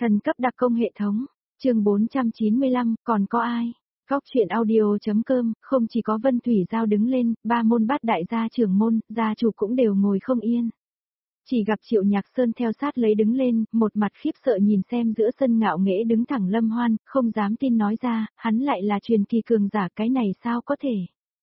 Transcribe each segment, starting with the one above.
Thần cấp đặc công hệ thống, chương 495, còn có ai? Góc truyện audio.com, không chỉ có Vân Thủy Giao đứng lên, ba môn bát đại gia trưởng môn, gia chủ cũng đều ngồi không yên. Chỉ gặp Triệu Nhạc Sơn theo sát lấy đứng lên, một mặt khiếp sợ nhìn xem giữa sân ngạo nghễ đứng thẳng Lâm Hoan, không dám tin nói ra, hắn lại là truyền kỳ cường giả, cái này sao có thể?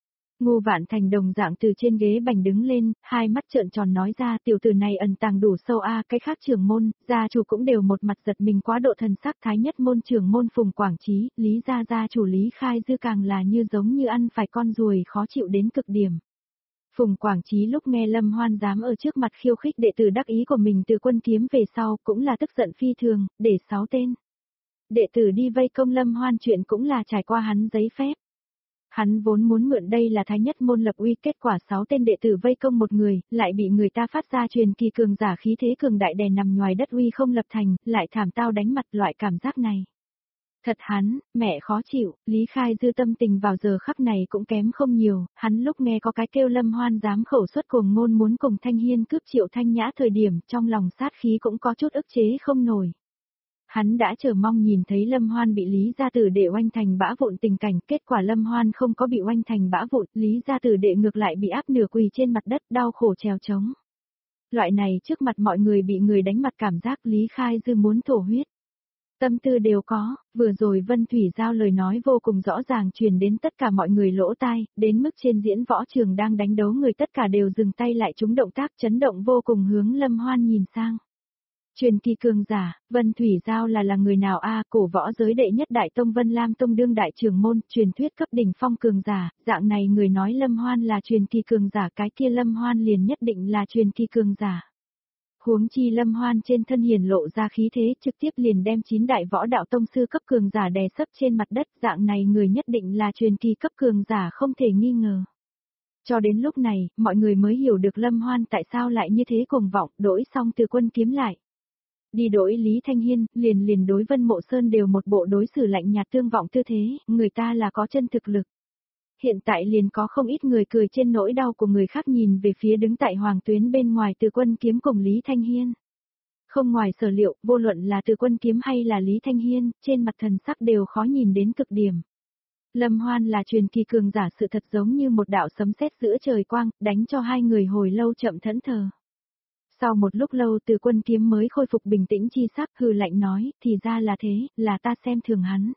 Ngô Vạn Thành đồng dạng từ trên ghế bành đứng lên, hai mắt trợn tròn nói ra tiểu tử này ẩn tàng đủ sâu a, cái khác trưởng môn, gia chủ cũng đều một mặt giật mình quá độ thần sắc. Thái nhất môn trưởng môn Phùng Quảng Chí, Lý gia chủ Lý Khai Dư càng là như giống như ăn phải con ruồi khó chịu đến cực điểm. Phùng Quảng Chí lúc nghe Lâm Hoan dám ở trước mặt khiêu khích đệ tử đắc ý của mình từ Quân Kiếm về sau cũng là tức giận phi thường, để 6 tên đệ tử đi vây công Lâm Hoan chuyện cũng là trải qua hắn giấy phép. Hắn vốn muốn mượn đây là thái nhất môn lập uy, kết quả 6 tên đệ tử vây công một người, lại bị người ta phát ra truyền kỳ cường giả khí thế cường đại đè nằm ngoài đất uy không lập thành, lại thảm tao đánh mặt, loại cảm giác này. Thật hắn, mẹ khó chịu, Lý Khai Dư tâm tình vào giờ khắc này cũng kém không nhiều, hắn lúc nghe có cái kêu Lâm Hoan dám khẩu xuất cuồng ngôn muốn cùng Thanh Hiên cướp Triệu Thanh Nhã thời điểm trong lòng sát khí cũng có chút ức chế không nổi. Hắn đã chờ mong nhìn thấy Lâm Hoan bị Lý gia tử đệ oanh thành bã vụn tình cảnh, kết quả Lâm Hoan không có bị oanh thành bã vụn, Lý gia tử đệ ngược lại bị áp nửa quỳ trên mặt đất đau khổ trèo trống. Loại này trước mặt mọi người bị người đánh mặt cảm giác Lý Khai Dư muốn thổ huyết. Tâm tư đều có, vừa rồi Vân Thủy Giao lời nói vô cùng rõ ràng truyền đến tất cả mọi người lỗ tai, đến mức trên diễn võ trường đang đánh đấu người tất cả đều dừng tay lại chúng động tác chấn động vô cùng hướng Lâm Hoan nhìn sang. Truyền kỳ cường giả, Vân Thủy Giao là người nào a? Cổ võ giới đệ nhất đại tông Vân Lam tông đương đại trưởng môn, truyền thuyết cấp đỉnh phong cường giả, dạng này người nói Lâm Hoan là truyền kỳ cường giả, cái kia Lâm Hoan liền nhất định là truyền kỳ cường giả. Huống chi Lâm Hoan trên thân hiển lộ ra khí thế, trực tiếp liền đem 9 đại võ đạo tông sư cấp cường giả đè sấp trên mặt đất, dạng này người nhất định là truyền kỳ cấp cường giả không thể nghi ngờ. Cho đến lúc này, mọi người mới hiểu được Lâm Hoan tại sao lại như thế cuồng vọng, đổi xong từ Quân Kiếm lại. Đi đổi Lý Thanh Hiên, liền đối Vân Mộ Sơn đều một bộ đối xử lạnh nhạt tương vọng tư thế, người ta là có chân thực lực. Hiện tại liền có không ít người cười trên nỗi đau của người khác nhìn về phía đứng tại Hoàng Tuyến bên ngoài Từ Quân Kiếm cùng Lý Thanh Hiên. Không ngoài sở liệu, vô luận là Từ Quân Kiếm hay là Lý Thanh Hiên, trên mặt thần sắc đều khó nhìn đến cực điểm. Lâm Hoan là truyền kỳ cường giả, sự thật giống như một đạo sấm sét giữa trời quang, đánh cho hai người hồi lâu chậm thẫn thờ. Sau một lúc lâu Từ Quân Kiếm mới khôi phục bình tĩnh chi sắc, hừ lạnh nói, thì ra là thế, là ta xem thường hắn.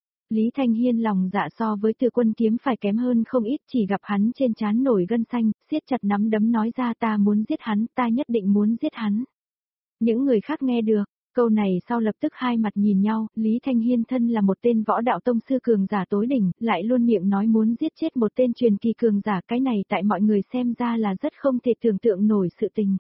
Lý Thanh Hiên lòng dạ so với Từ Quân Kiếm phải kém hơn không ít, chỉ gặp hắn trên trán nổi gân xanh, siết chặt nắm đấm nói ra ta muốn giết hắn, ta nhất định muốn giết hắn. Những người khác nghe được, câu này sau lập tức hai mặt nhìn nhau, Lý Thanh Hiên thân là một tên võ đạo tông sư cường giả tối đỉnh, lại luôn miệng nói muốn giết chết một tên truyền kỳ cường giả, cái này tại mọi người xem ra là rất không thể tưởng tượng nổi sự tình.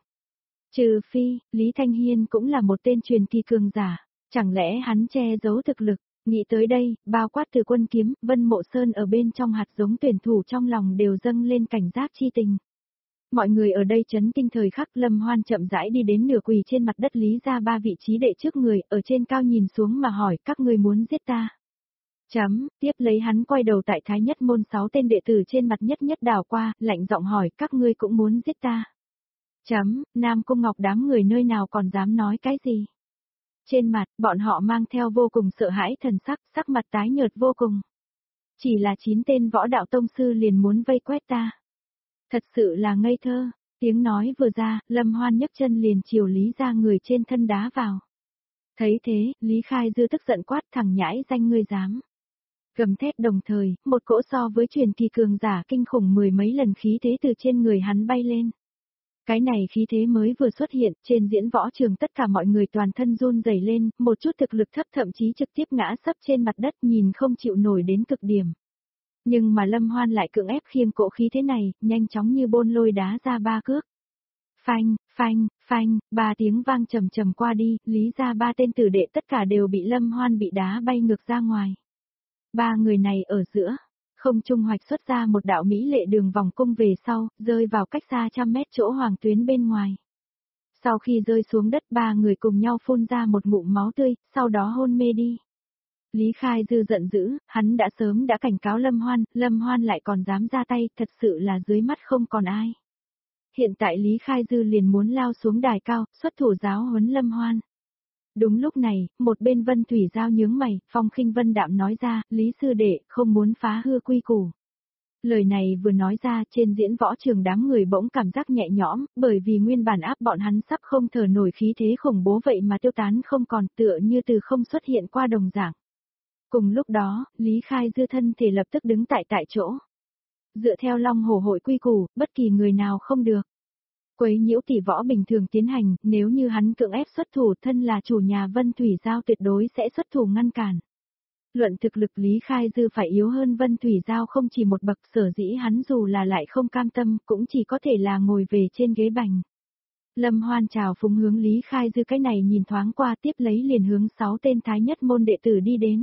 Trừ phi, Lý Thanh Hiên cũng là một tên truyền kỳ cường giả, chẳng lẽ hắn che giấu thực lực, nghĩ tới đây, bao quát Từ Quân Kiếm, Vân Mộ Sơn ở bên trong hạt giống tuyển thủ trong lòng đều dâng lên cảnh giác chi tình. Mọi người ở đây chấn kinh thời khắc Lâm Hoan chậm rãi đi đến nửa quỳ trên mặt đất Lý ra 3 vị trí đệ trước người, ở trên cao nhìn xuống mà hỏi các ngươi muốn giết ta. Tiếp lấy hắn quay đầu tại Thái nhất môn 6 tên đệ tử trên mặt nhất đảo qua, lạnh giọng hỏi các ngươi cũng muốn giết ta. Nam Cung Ngọc đám người nơi nào còn dám nói cái gì. Trên mặt, bọn họ mang theo vô cùng sợ hãi thần sắc, sắc mặt tái nhợt vô cùng. Chỉ là 9 tên võ đạo tông sư liền muốn vây quét ta. Thật sự là ngây thơ, tiếng nói vừa ra, Lâm Hoan nhấc chân liền chiều Lý ra người trên thân đá vào. Thấy thế, Lý Khai Dư tức giận quát thẳng nhãi danh ngươi dám. Gầm thét đồng thời, một cỗ so với truyền kỳ cường giả kinh khủng 10 mấy lần khí thế từ trên người hắn bay lên. Cái này khí thế mới vừa xuất hiện, trên diễn võ trường tất cả mọi người toàn thân run rẩy lên, một chút thực lực thấp thậm chí trực tiếp ngã sấp trên mặt đất nhìn không chịu nổi đến cực điểm. Nhưng mà Lâm Hoan lại cưỡng ép khiêng cỗ khí thế này, nhanh chóng như bôn lôi đá ra 3 cước. Phanh, 3 tiếng vang trầm trầm qua đi, Lý ra 3 tên tử đệ tất cả đều bị Lâm Hoan bị đá bay ngược ra ngoài. 3 người này ở giữa. Không trung hoạch xuất ra một đạo mỹ lệ đường vòng cung về sau, rơi vào cách xa 100 mét chỗ Hoàng Tuyến bên ngoài. Sau khi rơi xuống đất 3 người cùng nhau phun ra một ngụm máu tươi, sau đó hôn mê đi. Lý Khai Dư giận dữ, hắn đã sớm đã cảnh cáo Lâm Hoan lại còn dám ra tay, thật sự là dưới mắt không còn ai. Hiện tại Lý Khai Dư liền muốn lao xuống đài cao, xuất thủ giáo huấn Lâm Hoan. Đúng lúc này, một bên Vân Thủy Giao nhướng mày, Phong Khinh Vân đạm nói ra, Lý sư đệ, không muốn phá hư quy củ. Lời này vừa nói ra, trên diễn võ trường đám người bỗng cảm giác nhẹ nhõm, bởi vì nguyên bản áp bọn hắn sắp không thở nổi khí thế khủng bố vậy mà tiêu tán không còn, tựa như từ không xuất hiện qua đồng dạng. Cùng lúc đó, Lý Khai Dư thân thể lập tức đứng tại chỗ. Dựa theo Long Hổ hội quy củ, bất kỳ người nào không được quấy nhiễu tỷ võ bình thường tiến hành, nếu như hắn cưỡng ép xuất thủ, thân là chủ nhà Vân Thủy Giao tuyệt đối sẽ xuất thủ ngăn cản. Luận thực lực Lý Khai Dư phải yếu hơn Vân Thủy Giao không chỉ một bậc, sở dĩ hắn dù là lại không cam tâm, cũng chỉ có thể là ngồi về trên ghế bành. Lâm Hoan chào phúng hướng Lý Khai Dư, cái này nhìn thoáng qua, tiếp lấy liền hướng 6 tên thái nhất môn đệ tử đi đến.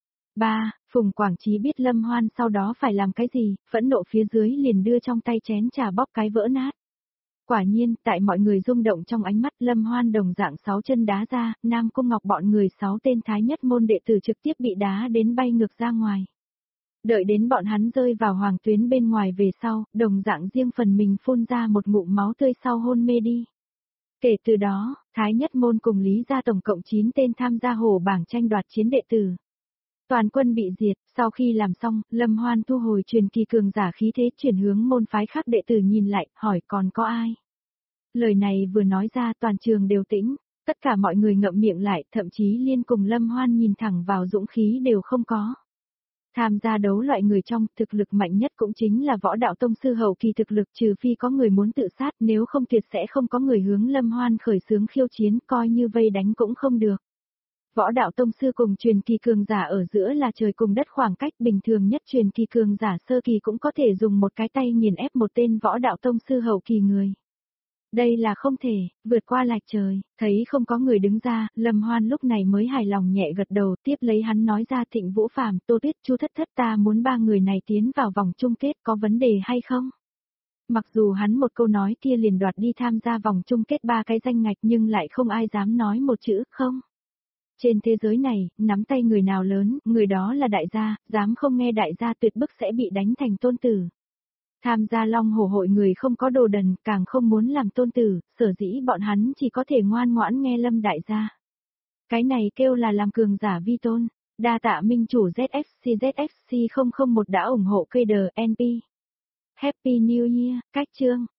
Phùng Quảng Chí biết Lâm Hoan sau đó phải làm cái gì, phẫn nộ phía dưới liền đưa trong tay chén trà bóp cái vỡ nát. Quả nhiên, tại mọi người rung động trong ánh mắt, Lâm Hoan đồng dạng 6 chân đá ra, Nam Cung Ngọc bọn người 6 tên thái nhất môn đệ tử trực tiếp bị đá đến bay ngược ra ngoài. Đợi đến bọn hắn rơi vào hoàng tuyến bên ngoài về sau, đồng dạng riêng phần mình phun ra một ngụm máu tươi sau hôn mê đi. Kể từ đó, thái nhất môn cùng Lý gia tổng cộng 9 tên tham gia hổ bảng tranh đoạt chiến đệ tử. Toàn quân bị diệt, sau khi làm xong, Lâm Hoan thu hồi truyền kỳ cường giả khí thế, chuyển hướng môn phái khác đệ tử nhìn lại, hỏi còn có ai. Lời này vừa nói ra, toàn trường đều tĩnh, tất cả mọi người ngậm miệng lại, thậm chí liên cùng Lâm Hoan nhìn thẳng vào dũng khí đều không có. Tham gia đấu loại người trong, thực lực mạnh nhất cũng chính là võ đạo tông sư hậu kỳ thực lực, trừ phi có người muốn tự sát, nếu không tuyệt sẽ không có người hướng Lâm Hoan khởi xướng khiêu chiến, coi như vây đánh cũng không được. Võ đạo tông sư cùng truyền kỳ cường giả ở giữa là trời cùng đất, khoảng cách bình thường nhất truyền kỳ cường giả sơ kỳ cũng có thể dùng một cái tay nghiền ép một tên võ đạo tông sư hậu kỳ người. Đây là không thể, vượt qua lạch trời, thấy không có người đứng ra, Lâm Hoan lúc này mới hài lòng nhẹ gật đầu, tiếp lấy hắn nói ra Thịnh Vũ Phàm, Tô Tuyết, Chu Thất Thất, ta muốn 3 người này tiến vào vòng chung kết, có vấn đề hay không? Mặc dù hắn một câu nói kia liền đoạt đi tham gia vòng chung kết 3 cái danh ngạch, nhưng lại không ai dám nói một chữ không. Trên thế giới này, nắm tay người nào lớn, người đó là đại gia, dám không nghe đại gia tuyệt bức sẽ bị đánh thành tôn tử. Tham gia Long Hổ hội người không có đồ đần, càng không muốn làm tôn tử, sở dĩ bọn hắn chỉ có thể ngoan ngoãn nghe Lâm đại gia. Cái này kêu là làm cường giả vi tôn. Đa tạ minh chủ ZFC 001 đã ủng hộ cây đờ NP. Happy New Year, cách chương.